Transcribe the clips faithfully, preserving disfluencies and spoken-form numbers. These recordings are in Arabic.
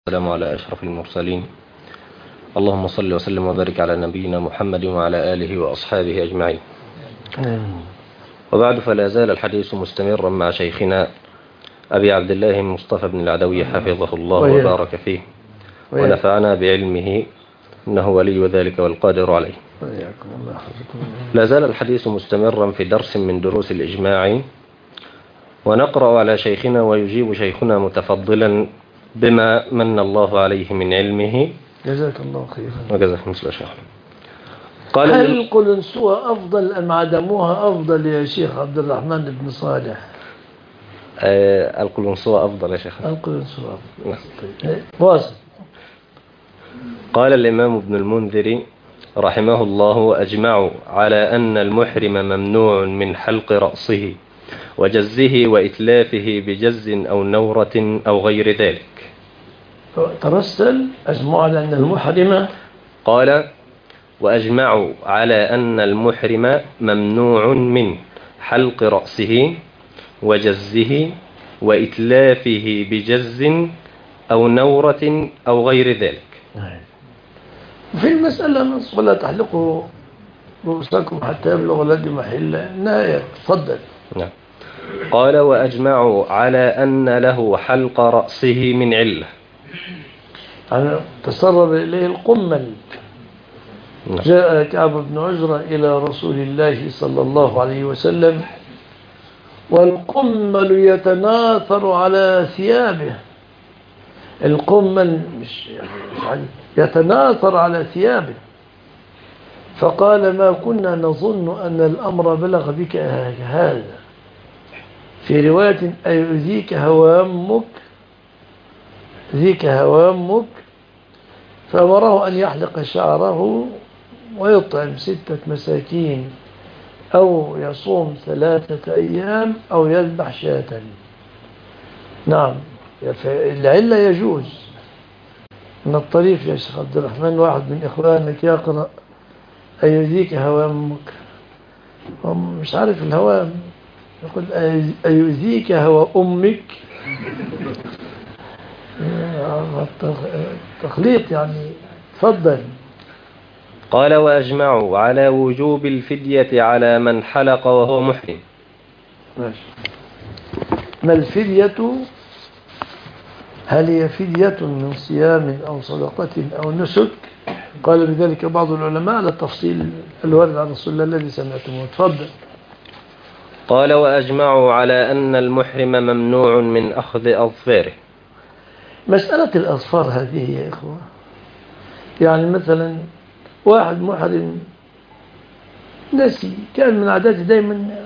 والسلام على أشرف المرسلين. اللهم صل وسلم وبارك على نبينا محمد وعلى آله وأصحابه أجمعين. وبعد، فلا زال الحديث مستمرا مع شيخنا أبي عبد الله مصطفى بن العدوي حفظه الله وبارك فيه ونفعنا بعلمه، إنه ولي ذلك والقادر عليه. لا زال الحديث مستمرا في درس من دروس الإجماع، ونقرأ على شيخنا ويجيب شيخنا متفضلا بما من الله عليه من علمه. جزاك الله خيرا. وجزاك مثل شيخ. قال هل القلنسوة أفضل أم عدموها أفضل يا شيخ عبد الرحمن بن صالح؟ آه القلنسوة أفضل يا شيخ. القلنسوة أفضل. واصل. قال الإمام ابن المنذر رحمه الله: أجمعوا على أن المحرم ممنوع من حلق رأسه وجزه وإتلافه بجز أو نورة أو غير ذلك. ترسل أجمعوا على أن المحرم، قال: وأجمعوا على أن المحرم ممنوع من حلق رأسه وجزه وإتلافه بجز أو نورة أو غير ذلك. في المسألة نص: ولا تحلقوا رؤوسكم حتى يبلغ الهدي محله. نهاية. تفضل. نعم. قال: وأجمعوا على أن له حلق رأسه من علة، يعني تسرب إليه القمل. نعم. جاء كعب بن عجرة إلى رسول الله صلى الله عليه وسلم والقمل يتناثر على ثيابه. القمل مش يعني يتناثر على ثيابه، فقال: ما كنا نظن أن الأمر بلغ بك هذا. في رواية: أيؤذيك هوامك ذيك هوامك. فأمره أن يحلق شعره ويطعم ستة مساكين أو يصوم ثلاثة أيام أو يذبح شاة. نعم، العلة يجوز. من الطريف يا شيخ عبد الرحمن واحد من إخوانك يقرأ: أيؤذيك هوامك، مش عارف الهوام، يقول: أيؤذيك هو أمك. تخليط يعني. تفضل. قال: وأجمعوا على وجوب الفدية على من حلق وهو محرم. ماشي. ما الفدية؟ هل هي فدية من صيام أو صدقة أو نسك؟ قال بذلك بعض العلماء على التفصيل الوارد عن رسول الله الذي سمعتموه. تفضل. قال: وأجمعوا على أن المحرم ممنوع من أخذ أظفاره. مسألة الأظفار هذه يا إخوة، يعني مثلا واحد محرم نسي، كان من عاداته دايما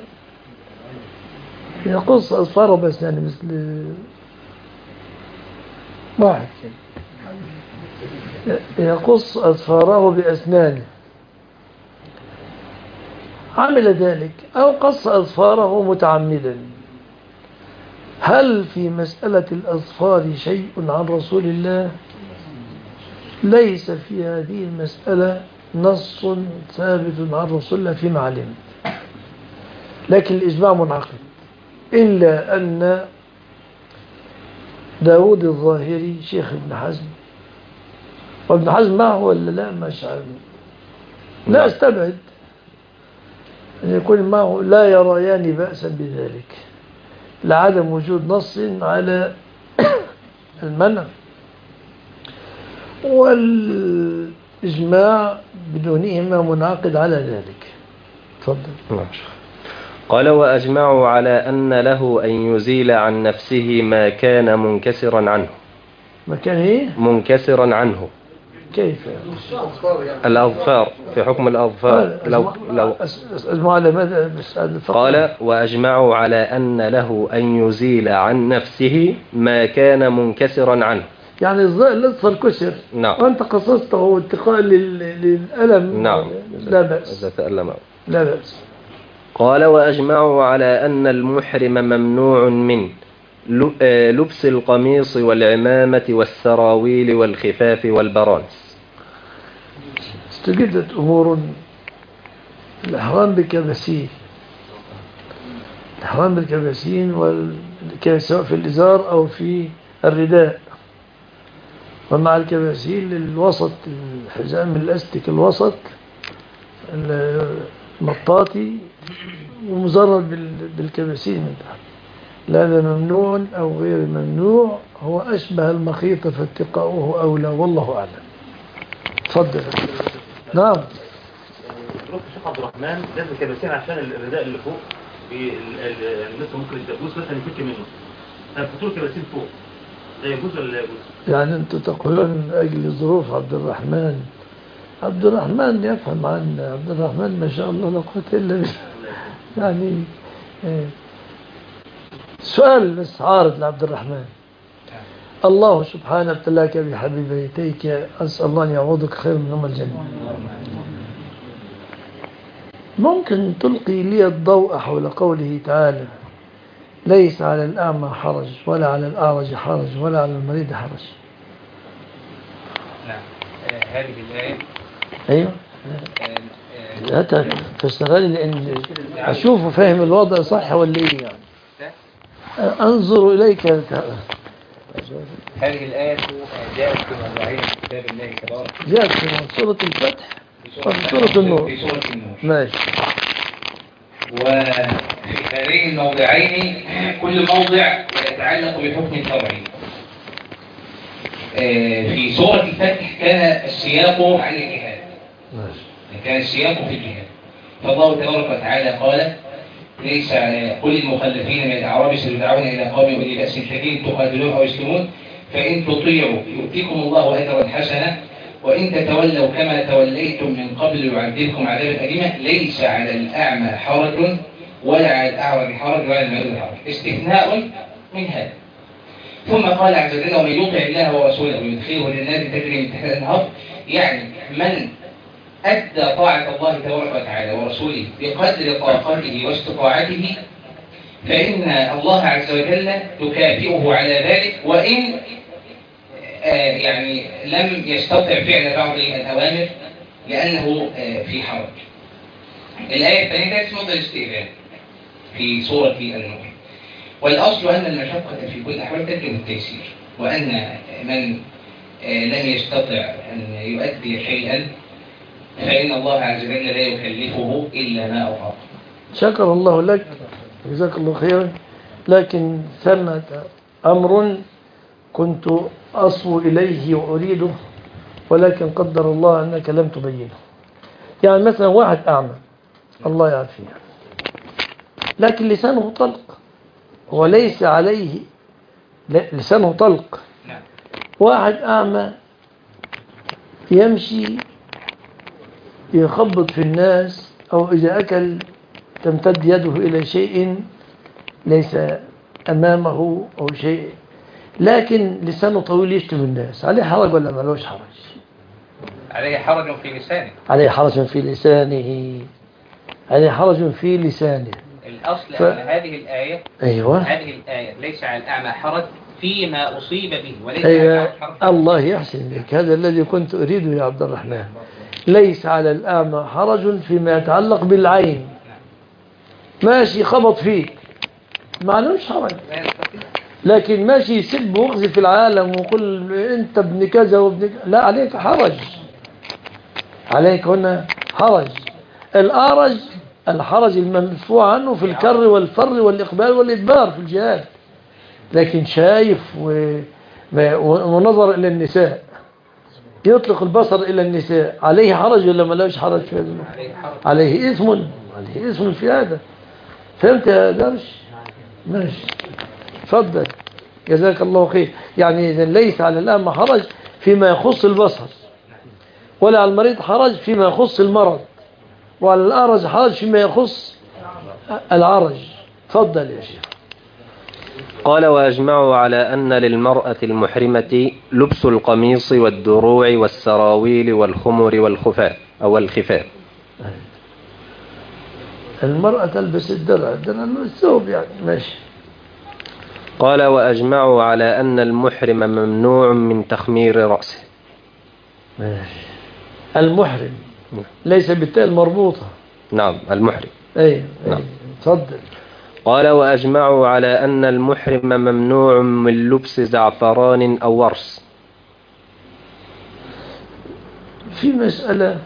يقص أظفاره، بس يعني مثل واحد يقص أظفاره بأسنانه، عمل ذلك أو قص أظفاره متعمدا. هل في مسألة الأظفار شيء عن رسول الله؟ ليس في هذه المسألة نص ثابت عن رسول الله فيما علم، لكن الإجماع منعقد، إلا أن داود الظاهري شيخ ابن حزم، وابن حزم معه ولا لا؟ مش عارف، لا استبعد أن يكون معه، لا يريان بأسا بذلك لعدم وجود نص على المنع، والإجماع بدونهما منعقد على ذلك. تفضل. قال: وأجمعوا على أن له أن يزيل عن نفسه ما كان منكسرا عنه. ما كان إيه؟ منكسرا عنه. كيف؟ الأظفار، في حكم الأظفار. لو لو أجمعوا على ماذا؟ قال: وأجمعوا على أن له أن يزيل عن نفسه ما كان منكسرا عنه، يعني الأظفر الكسر. نعم. وأنت قصصته اتقاء للألم. نعم. لا بأس. لا بأس. قال: وأجمعوا على أن المحرم ممنوع من لبس القميص والعمامة والسراويل والخفاف والبرانس. استجدت أمور. الإحرام بالكباسين، الإحرام بالكباسين سواء في الإزار أو في الرداء، ومع الكباسين الوسط الحزام الاستيك الوسط المطاطي ومزرد بالكباسين من تحت، لا هذا ممنوع أو غير ممنوع، هو أشبه المخيط فاتقاؤه أولى، والله أعلم. تفضل. نعم. دروس الشيخ عبد الرحمن لازم كباسين عشان الرداء اللي فوق لسه ممكن الدبوس مثلا يفك منه، فطول كباسين فوق ده يجوز ولا لا يجوز؟ يعني أنتم تقولون من أجل ظروف عبد الرحمن. عبد الرحمن يفهم عن عبد الرحمن ما شاء الله لا قوة إلا بالله. يعني سؤال بس عارض لعبد الرحمن. الله سبحانه ابتلاك بحبيبيتيك، أسأل الله أن يعوضك خير منهما الجنة. ممكن تلقي لي الضوء حول قوله تعالى ليس على الأعمى حرج ولا على الأعرج حرج ولا على المريض حرج؟ نعم. هذه الآية أيوة لا تشتغلي لأن أشوفه فاهم الوضع صح ولا إيه يعني. أنظر إليك. هذه الآية جاءت في موضوعين في كتاب الله تبارك، جاءت في سورة الفتح وفي سورة النور. في سورة النور ماشي. وفي هذين الموضعين كل موضع يتعلق بحكم شرعي. في سورة الفتح كان السياق عن الجهاد، كان السياق في الجهاد، فالله تبارك وتعالى قال ليس على كل المخلفين من الأعراب سيدعون إلى قوم أولي بأس شديد تقاتلون أو يسلمون فإن تطيعوا يؤتيكم الله أجرا حسنا وإن تتولوا كما توليتم من قبل يعذبكم عذابا أليما ليس على الأعمى حرج ولا على الأعرج حرج ولا على المريض حرج، استثناء من هذا. ثم قال عز وجل ومن يطع الله ورسوله ويدخله للنار تجري من تحتها الأنهار، يعني من أدى طاعة الله تبارك وتعالى ورسوله بقدر طاقته واستطاعته فإن الله عز وجل تكافئه على ذلك، وإن آه يعني لم يستطع فعل بعض الأوامر لأنه آه في حرج. الآية الثانية اسمها الاستئذان في سورة النور. والأصل أن المشقة في كل الأحوال تجلب التيسير، وأن من آه لم يستطع أن يؤدي شيئا فإن الله عز وجل لا يكلفه إلا ما أطاق. شكر الله لك جزاك الله خيرا. لكن ثمة أمر كنت أصو إليه وأريده ولكن قدر الله أنك لم تبينه. يعني مثلا واحد أعمى الله يعافيه لكن لسانه طلق، وليس عليه لسانه طلق. واحد أعمى يمشي يخبط في الناس أو إذا أكل تمتد يده إلى شيء ليس أمامه أو شيء، لكن لسانه طويل يشتم الناس، عليه حرج ولا ملوش حرج؟ عليه حرج في لسانه. عليه حرج في لسانه عليه حرج في لسانه. الأصل ف... أن هذه الآية أيوة. هذه الآية ليس على الأعمى حرج فيما أصيب به وليس أيوة. على الحرج. الله يحسن لك، هذا الذي كنت أريده يا عبد الرحمن. ليس على الأعمى حرج فيما يتعلق بالعين، ماشي خبط فيك ما عليهوش حرج، لكن ماشي يسب ويقذف في العالم ويقول انت ابن كذا وابن كذا لا عليك حرج، عليك هنا حرج. الأعرج الحرج المرفوع عنه في الكر والفر والإقبال والإدبار في الجهاد، لكن شايف و... ونظر إلى النساء يطلق البصر إلى النساء عليه حرج ولا ما لهش حرج في هذا؟ عليه إثم عليه إثم في هذا. فهمت يا درش؟ ماشي تفضل جزاك الله خير. يعني إذن ليس على الأعمى حرج فيما يخص البصر، ولا على المريض حرج فيما يخص المرض، وعلى الأعرج حرج فيما يخص العرج. تفضل يا شيخ. قال وأجمعوا على أن للمرأة المحرمة لبس القميص والدروع والسراويل والخمر والخفاء أو الخفاء. المرأة تلبس الدرع، الدرع الثوب يعني ماشي. قال وأجمعوا على أن المحرم ممنوع من تخمير رأسه. ماشي. المحرم ليس بالتاء المربوطة. نعم المحرم. أي نعم. تفضل. قال وأجمعوا على أن المحرم ممنوع من لبس زعفران أو ورس. في مسألة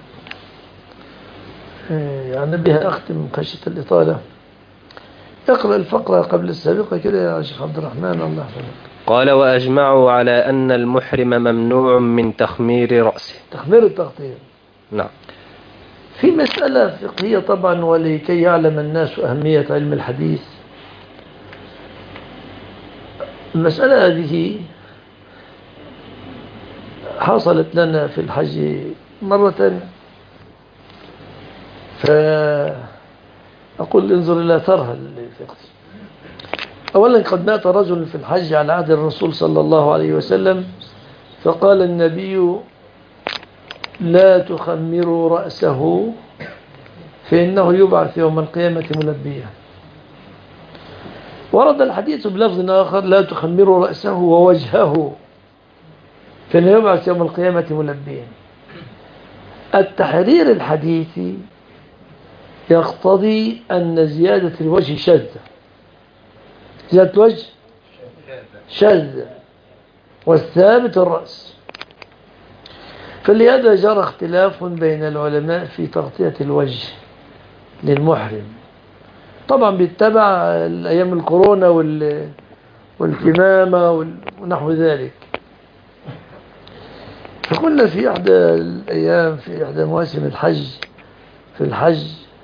يعني بها أختم خشية الإطالة. اقرأ الفقرة قبل السابقة كده يا شيخ عبد الرحمن الله يحفظك. قال وأجمعوا على أن المحرم ممنوع من تخمير رأسه. تخمير التغطية. نعم. في مسألة فقهية طبعا، ولكي يعلم الناس أهمية علم الحديث. المسألة هذه حصلت لنا في الحج مرة، فأقول انظر إلى ثرها الفقه. أولا قد مات رجل في الحج على عهد الرسول صلى الله عليه وسلم، فقال النبي لا تخمروا رأسه فإنه يبعث يوم القيامة ملبيا. ورد الحديث بلفظ آخر لا تخمروا رأسه ووجهه فإنه يبعث يوم القيامة ملبيا. التحرير الحديثي يقتضي أن زيادة الوجه شاذة، زيادة الوجه شاذة، والثابت الرأس. فلهذا جرى اختلاف بين العلماء في تغطية الوجه للمحرم. طبعا بيتبع الأيام الكورونا والكمامة ونحو ذلك. فقلنا في إحدى الأيام في إحدى مواسم الحج في الحج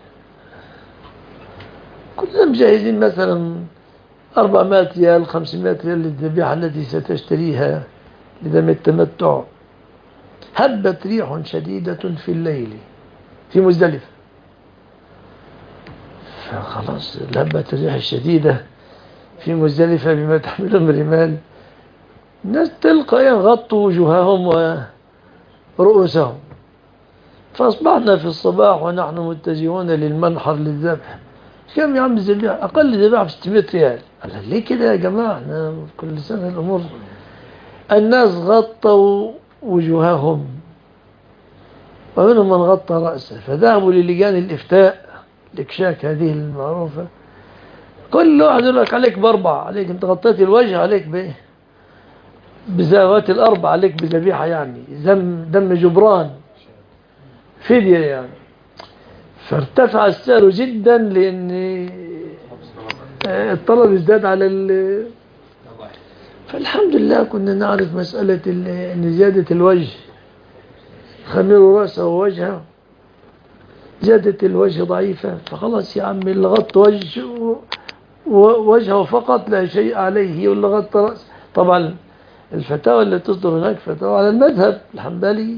كنا مجهزين مثلا أربعمائة ريال خمسمائة ريال للذبيحة التي ستشتريها لدم التمتع. هبت ريح شديدة في الليل في مزدلفة، فخلاص هبت الريح الشديدة في مزدلفة بما تحمله من رمال. الناس تلقى يغطوا وجوههم ورؤوسهم. فأصبحنا في الصباح ونحن متجهون للمنحر للذبح. كم يا عم الذبيحة؟ أقل ذبيحة ب ستمائة ريال. قال ليه كده يا جماعة؟ احنا كل سنة الأمور. الناس غطوا وجوههم ومنهم من غطى رأسه، فذهبوا للجان الإفتاء الإكشاك هذه المعروفة. كل واحد يقول لك عليك بأربع، عليك انت غطيت الوجه، عليك بايه؟ بزاوات الأربع، عليك بذبيحة يعني دم دم جبران فدية يعني. فارتفع السعر جدا لأن الطلب ازداد على ال فالحمد لله كنا نعرف مسألة أن زيادة الوجه خمير رأسه ووجهه، زيادة الوجه ضعيفة. فخلاص يا عمي اللي غطى وجهه ووجهه فقط لا شيء عليه، واللي غطى رأسه. طبعا الفتاوى اللي تصدر هناك فتاوى على المذهب الحنبلي،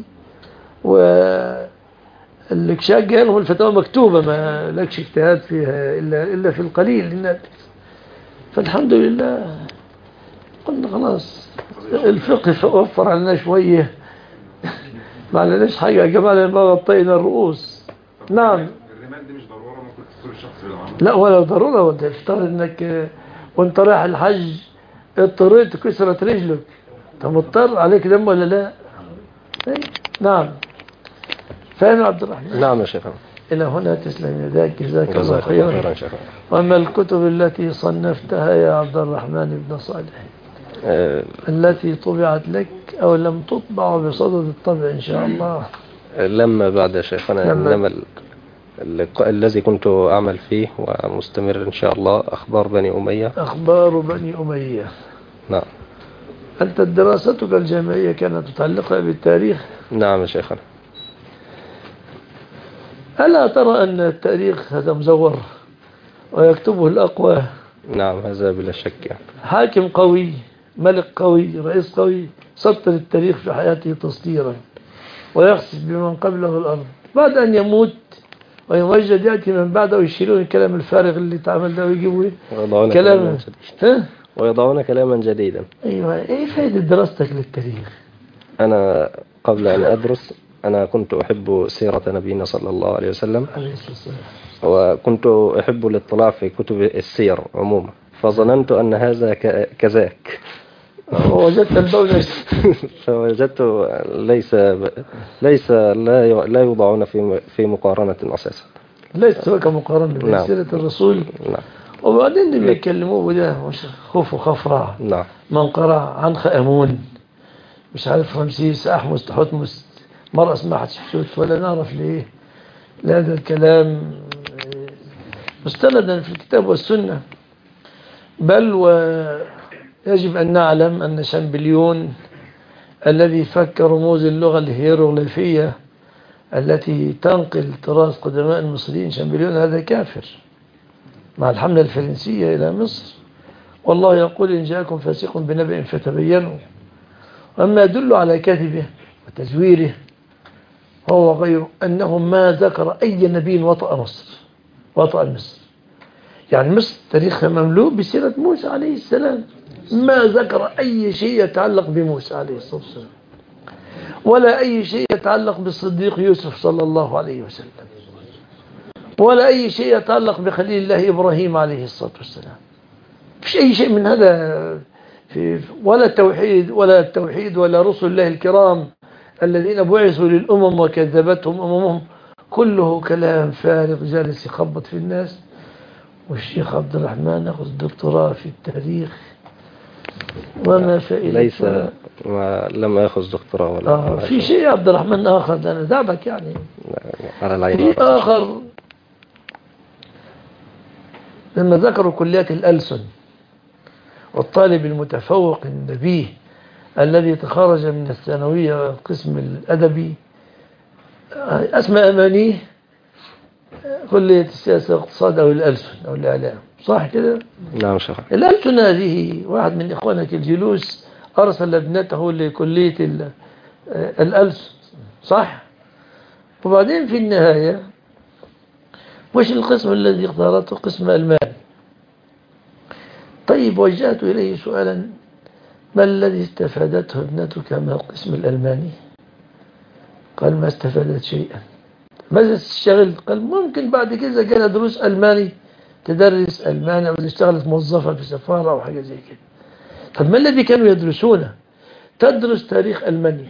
والإكشاك جاء لهم الفتاوى مكتوبة ما لكش اجتهاد فيها إلا, إلا في القليل للناس. فالحمد لله قلنا خلاص الفقه وفر علينا شوية، ما عليناش حاجة يا جماعة لما غطينا الرؤوس. نعم الرمال دي مش ضرورة، ممكن تكون الشخص بالعمل. لا ولا ضرورة. وانت افترض انك وانت رايح الحج اضطريت كسرت رجلك، انت مضطر عليك دم ولا لا؟ نعم. فاهم عبد الرحمن؟ نعم يا شيخ. إلى هنا تسلم يداك، جزاك الله خيرا. وأما الكتب التي صنفتها يا عبد الرحمن بن صالح أه التي طبعت لك أو لم تطبع بصدد الطبع إن شاء الله؟ لما بعد شيخنا، إنما الذي كنت أعمل فيه ومستمر إن شاء الله أخبار بني أمية. أخبار بني أمية. نعم. أنت دراستك الجامعية كانت متعلقة بالتاريخ؟ نعم يا شيخنا. ألا ترى أن التاريخ هذا مزور ويكتبه الأقوى؟ نعم هذا بلا شك يعني. حاكم قوي، ملك قوي، رئيس قوي سطر التاريخ في حياته تسطيرا ويخسف بمن قبله الأرض. بعد أن يموت ويمجد يأتي من بعده ويشيلون الكلام الفارغ اللي تعمل ده ويجيبوا كلام ويضعون كلاما جديدا. أيوة. إيه فائدة دراستك للتاريخ؟ أنا قبل أن أدرس أنا كنت أحب سيرة نبينا صلى الله عليه وسلم، وكنت أحب الاطلاع في كتب السير عموما، فظننت أن هذا كذاك. وجدت البونس. فوجدت ليس ليس لا لا يوضعون في في مقارنة أساسا. ليس كمقارنة بين نعم. سيرة الرسول. نعم. وبعدين اللي بيكلموه ده خوف وخفرة. نعم. من قرأ عن خأمون مش عارف رمسيس أحمس تحتمس مرة اسمها حتشبسوت ولا نعرف ليه لهذا الكلام مستندا في الكتاب والسنة. بل ويجب أن نعلم أن شامبليون الذي فك رموز اللغة الهيروغليفية التي تنقل تراث قدماء المصريين، شامبليون هذا كافر مع الحملة الفرنسية إلى مصر، والله يقول إن جاءكم فاسق بنبأ فتبينوا. وأما يدل على كذبه وتزويره هو غير أنه ما ذكر أي نبي وطأ مصر وطأ مصر. يعني مصر تاريخها مملوء بسيرة موسى عليه السلام، ما ذكر أي شيء يتعلق بموسى عليه الصلاة والسلام ولا أي شيء يتعلق بالصديق يوسف صلى الله عليه وسلم ولا أي شيء يتعلق بخليل الله إبراهيم عليه الصلاة والسلام. مش أي شيء من هذا في ولا التوحيد ولا التوحيد ولا رسل الله الكرام الذين بعثوا للأمم وكذبتهم أممهم، كله كلام فارغ جالس يخبط في الناس. والشيخ عبد الرحمن أخذ دكتوراه في التاريخ وما فائدة ليس ما لم يأخذ دكتوراه ولا آه في شيء عبد الرحمن آخر، أنا دعبك يعني على العين في آخر لما ذكروا كليات الألسن والطالب المتفوق النبيه الذي تخرج من الثانوية القسم الأدبي أسمى أمانيه كلية السياسة والاقتصاد أو الألسن أو الإعلام، صح كده؟ نعم شيخ. الألسن هذه واحد من إخوانك الجلوس أرسل ابنته لكلية الألسن، صح؟ وبعدين في النهاية وش القسم الذي اختارته؟ قسم ألماني. طيب وجهت إليه سؤالا: ما الذي استفادته ابنتك من القسم الألماني؟ قال ما استفادت شيئا. ماذا اشتغلت؟ قال ممكن بعد كده كان دروس ألماني تدرس ألماني أو اشتغلت موظفة في سفارة أو حاجة زي كده. طب ما الذي كانوا يدرسونه؟ تدرس تاريخ ألمانيا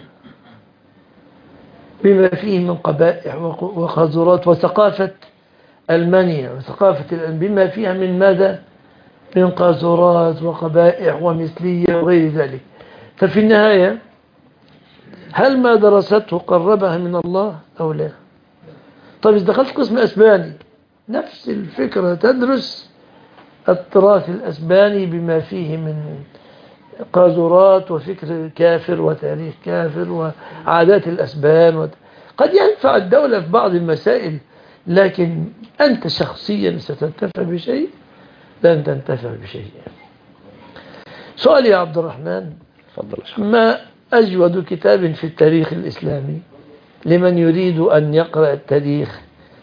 بما فيه من قبائح وخزورات وثقافة ألمانيا وثقافة بما فيها من ماذا؟ من قاذورات وقبائح ومثلية وغير ذلك. ففي النهاية هل ما درسته قربها من الله أو لا؟ طيب إذا دخلت قسم أسباني نفس الفكرة، تدرس التراث الأسباني بما فيه من قاذورات وفكر كافر وتاريخ كافر وعادات الأسبان وت... قد ينفع الدولة في بعض المسائل، لكن أنت شخصيا ستنتفع بشيء؟ لن تنتفع بشيء. سؤال يا عبد الرحمن: ما أجود كتاب في التاريخ الإسلامي لمن يريد أن يقرأ التاريخ؟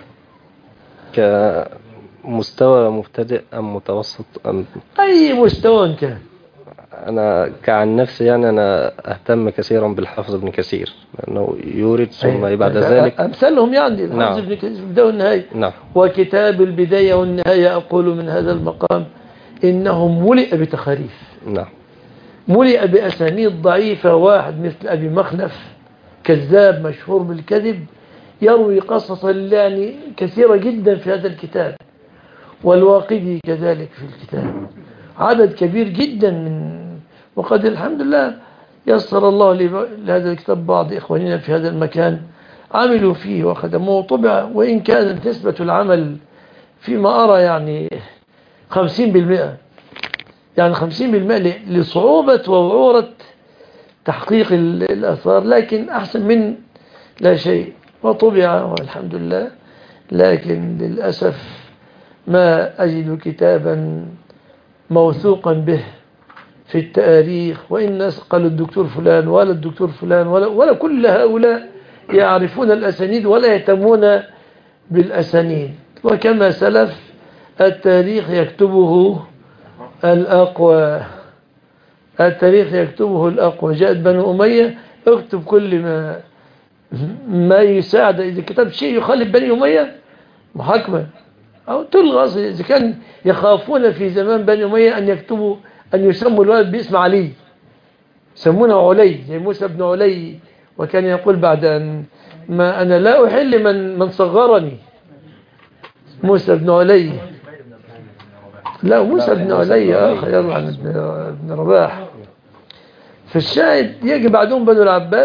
كمستوى مبتدئ أم متوسط أم أي مستوى كان؟ أنا كعن نفسي يعني أنا أهتم كثيرا بالحافظ ابن كثير، لأنه يورد ثم بعد ذلك أمثالهم يعني الحافظ نعم. ابن كثير في البداية والنهاية. نعم. وكتاب البداية والنهاية أقول من هذا المقام إنه ملئ بتخاريف، نعم، ملئ بأسانيد ضعيفة. واحد مثل أبي مخلف كذاب مشهور بالكذب يروي قصصا يعني كثيرة جدا في هذا الكتاب، والواقدي كذلك في الكتاب، عدد كبير جدا من. وقد الحمد لله يسر الله لهذا الكتاب بعض إخواننا في هذا المكان عملوا فيه وخدموه طبع، وإن كانت نسبة العمل فيما أرى يعني خمسين بالمئة، يعني خمسين بالمئة لصعوبة ووعورة تحقيق الأثار، لكن أحسن من لا شيء. وطبع والحمد لله، لكن للأسف ما أجد كتابا موثوقا به في التاريخ. وإن قالوا الدكتور فلان ولا الدكتور فلان ولا, ولا كل هؤلاء يعرفون الأسانيد ولا يهتمون بالأسانيد. وكما سلف التاريخ يكتبه الأقوى، التاريخ يكتبه الأقوى. جاءت بنو أمية اكتب كل ما ما يساعد، إذا كتب شيء يخالف بني أمية محاكمة أو تلغى. إذا كان يخافون في زمان بني أمية أن يكتبوا أن يسموا الولد باسم علي، يسمونه علي زي موسى بن علي، وكان يقول بعد أن ما أنا لا أحل من من صغرني، موسى بن علي. لا موسى بن علي آخر يروى عن ابن رباح. فالشاهد يجي بعدهم بنو العباس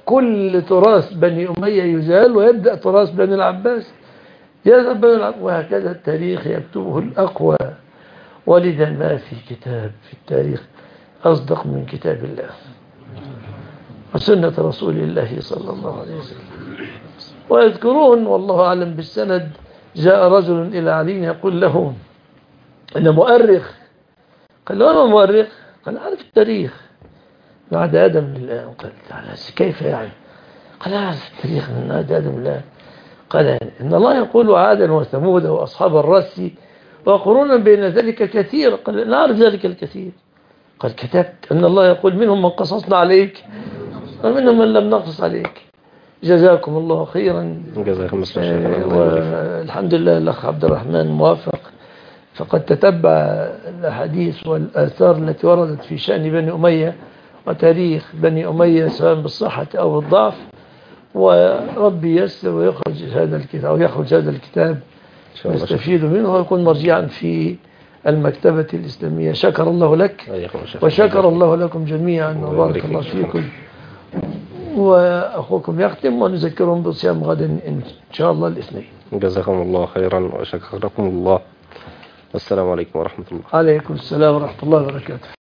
كل تراث بني أمية يزال ويبدأ تراث بني العباس يذهب بني العباس، وهكذا التاريخ يكتبه الأقوى. ولذا ما في كتاب في التاريخ أصدق من كتاب الله وسنة رسول الله صلى الله عليه وسلم. ويذكرون والله أعلم بالسند، جاء رجل إلى علي يقول له أنا مؤرخ. قال له أنا مؤرخ؟ قال أعرف التاريخ بعد آدم لله. قال كيف يعني؟ قال أعرف التاريخ من بعد آدم لله. قال إن الله يقول عادا وثمود وأصحاب الرس وقرونا بين ذلك كثير. قال نعرف ذلك الكثير. قال كتبت أن الله يقول منهم من قصصنا عليك ومنهم من لم نقصص عليك. جزاكم الله خيرا. جزاكم الله خيرا. والحمد لله الأخ عبد الرحمن موافق، فقد تتبع الأحاديث والآثار التي وردت في شأن بني أمية وتاريخ بني أمية سواء بالصحة أو بالضعف، وربي يسر ويخرج هذا الكتاب أو يخرج هذا الكتاب نستفيد منه ويكون مرجعا في المكتبة الإسلامية. شكر الله لك وشكر الله لكم جميعا وبارك الله فيكم. وأخوكم يختم ونذكرهم بصيام غد إن شاء الله الاثنين. جزاكم الله خيرا وشكركم الله. السلام عليكم ورحمة الله. عليكم السلام ورحمة الله وبركاته.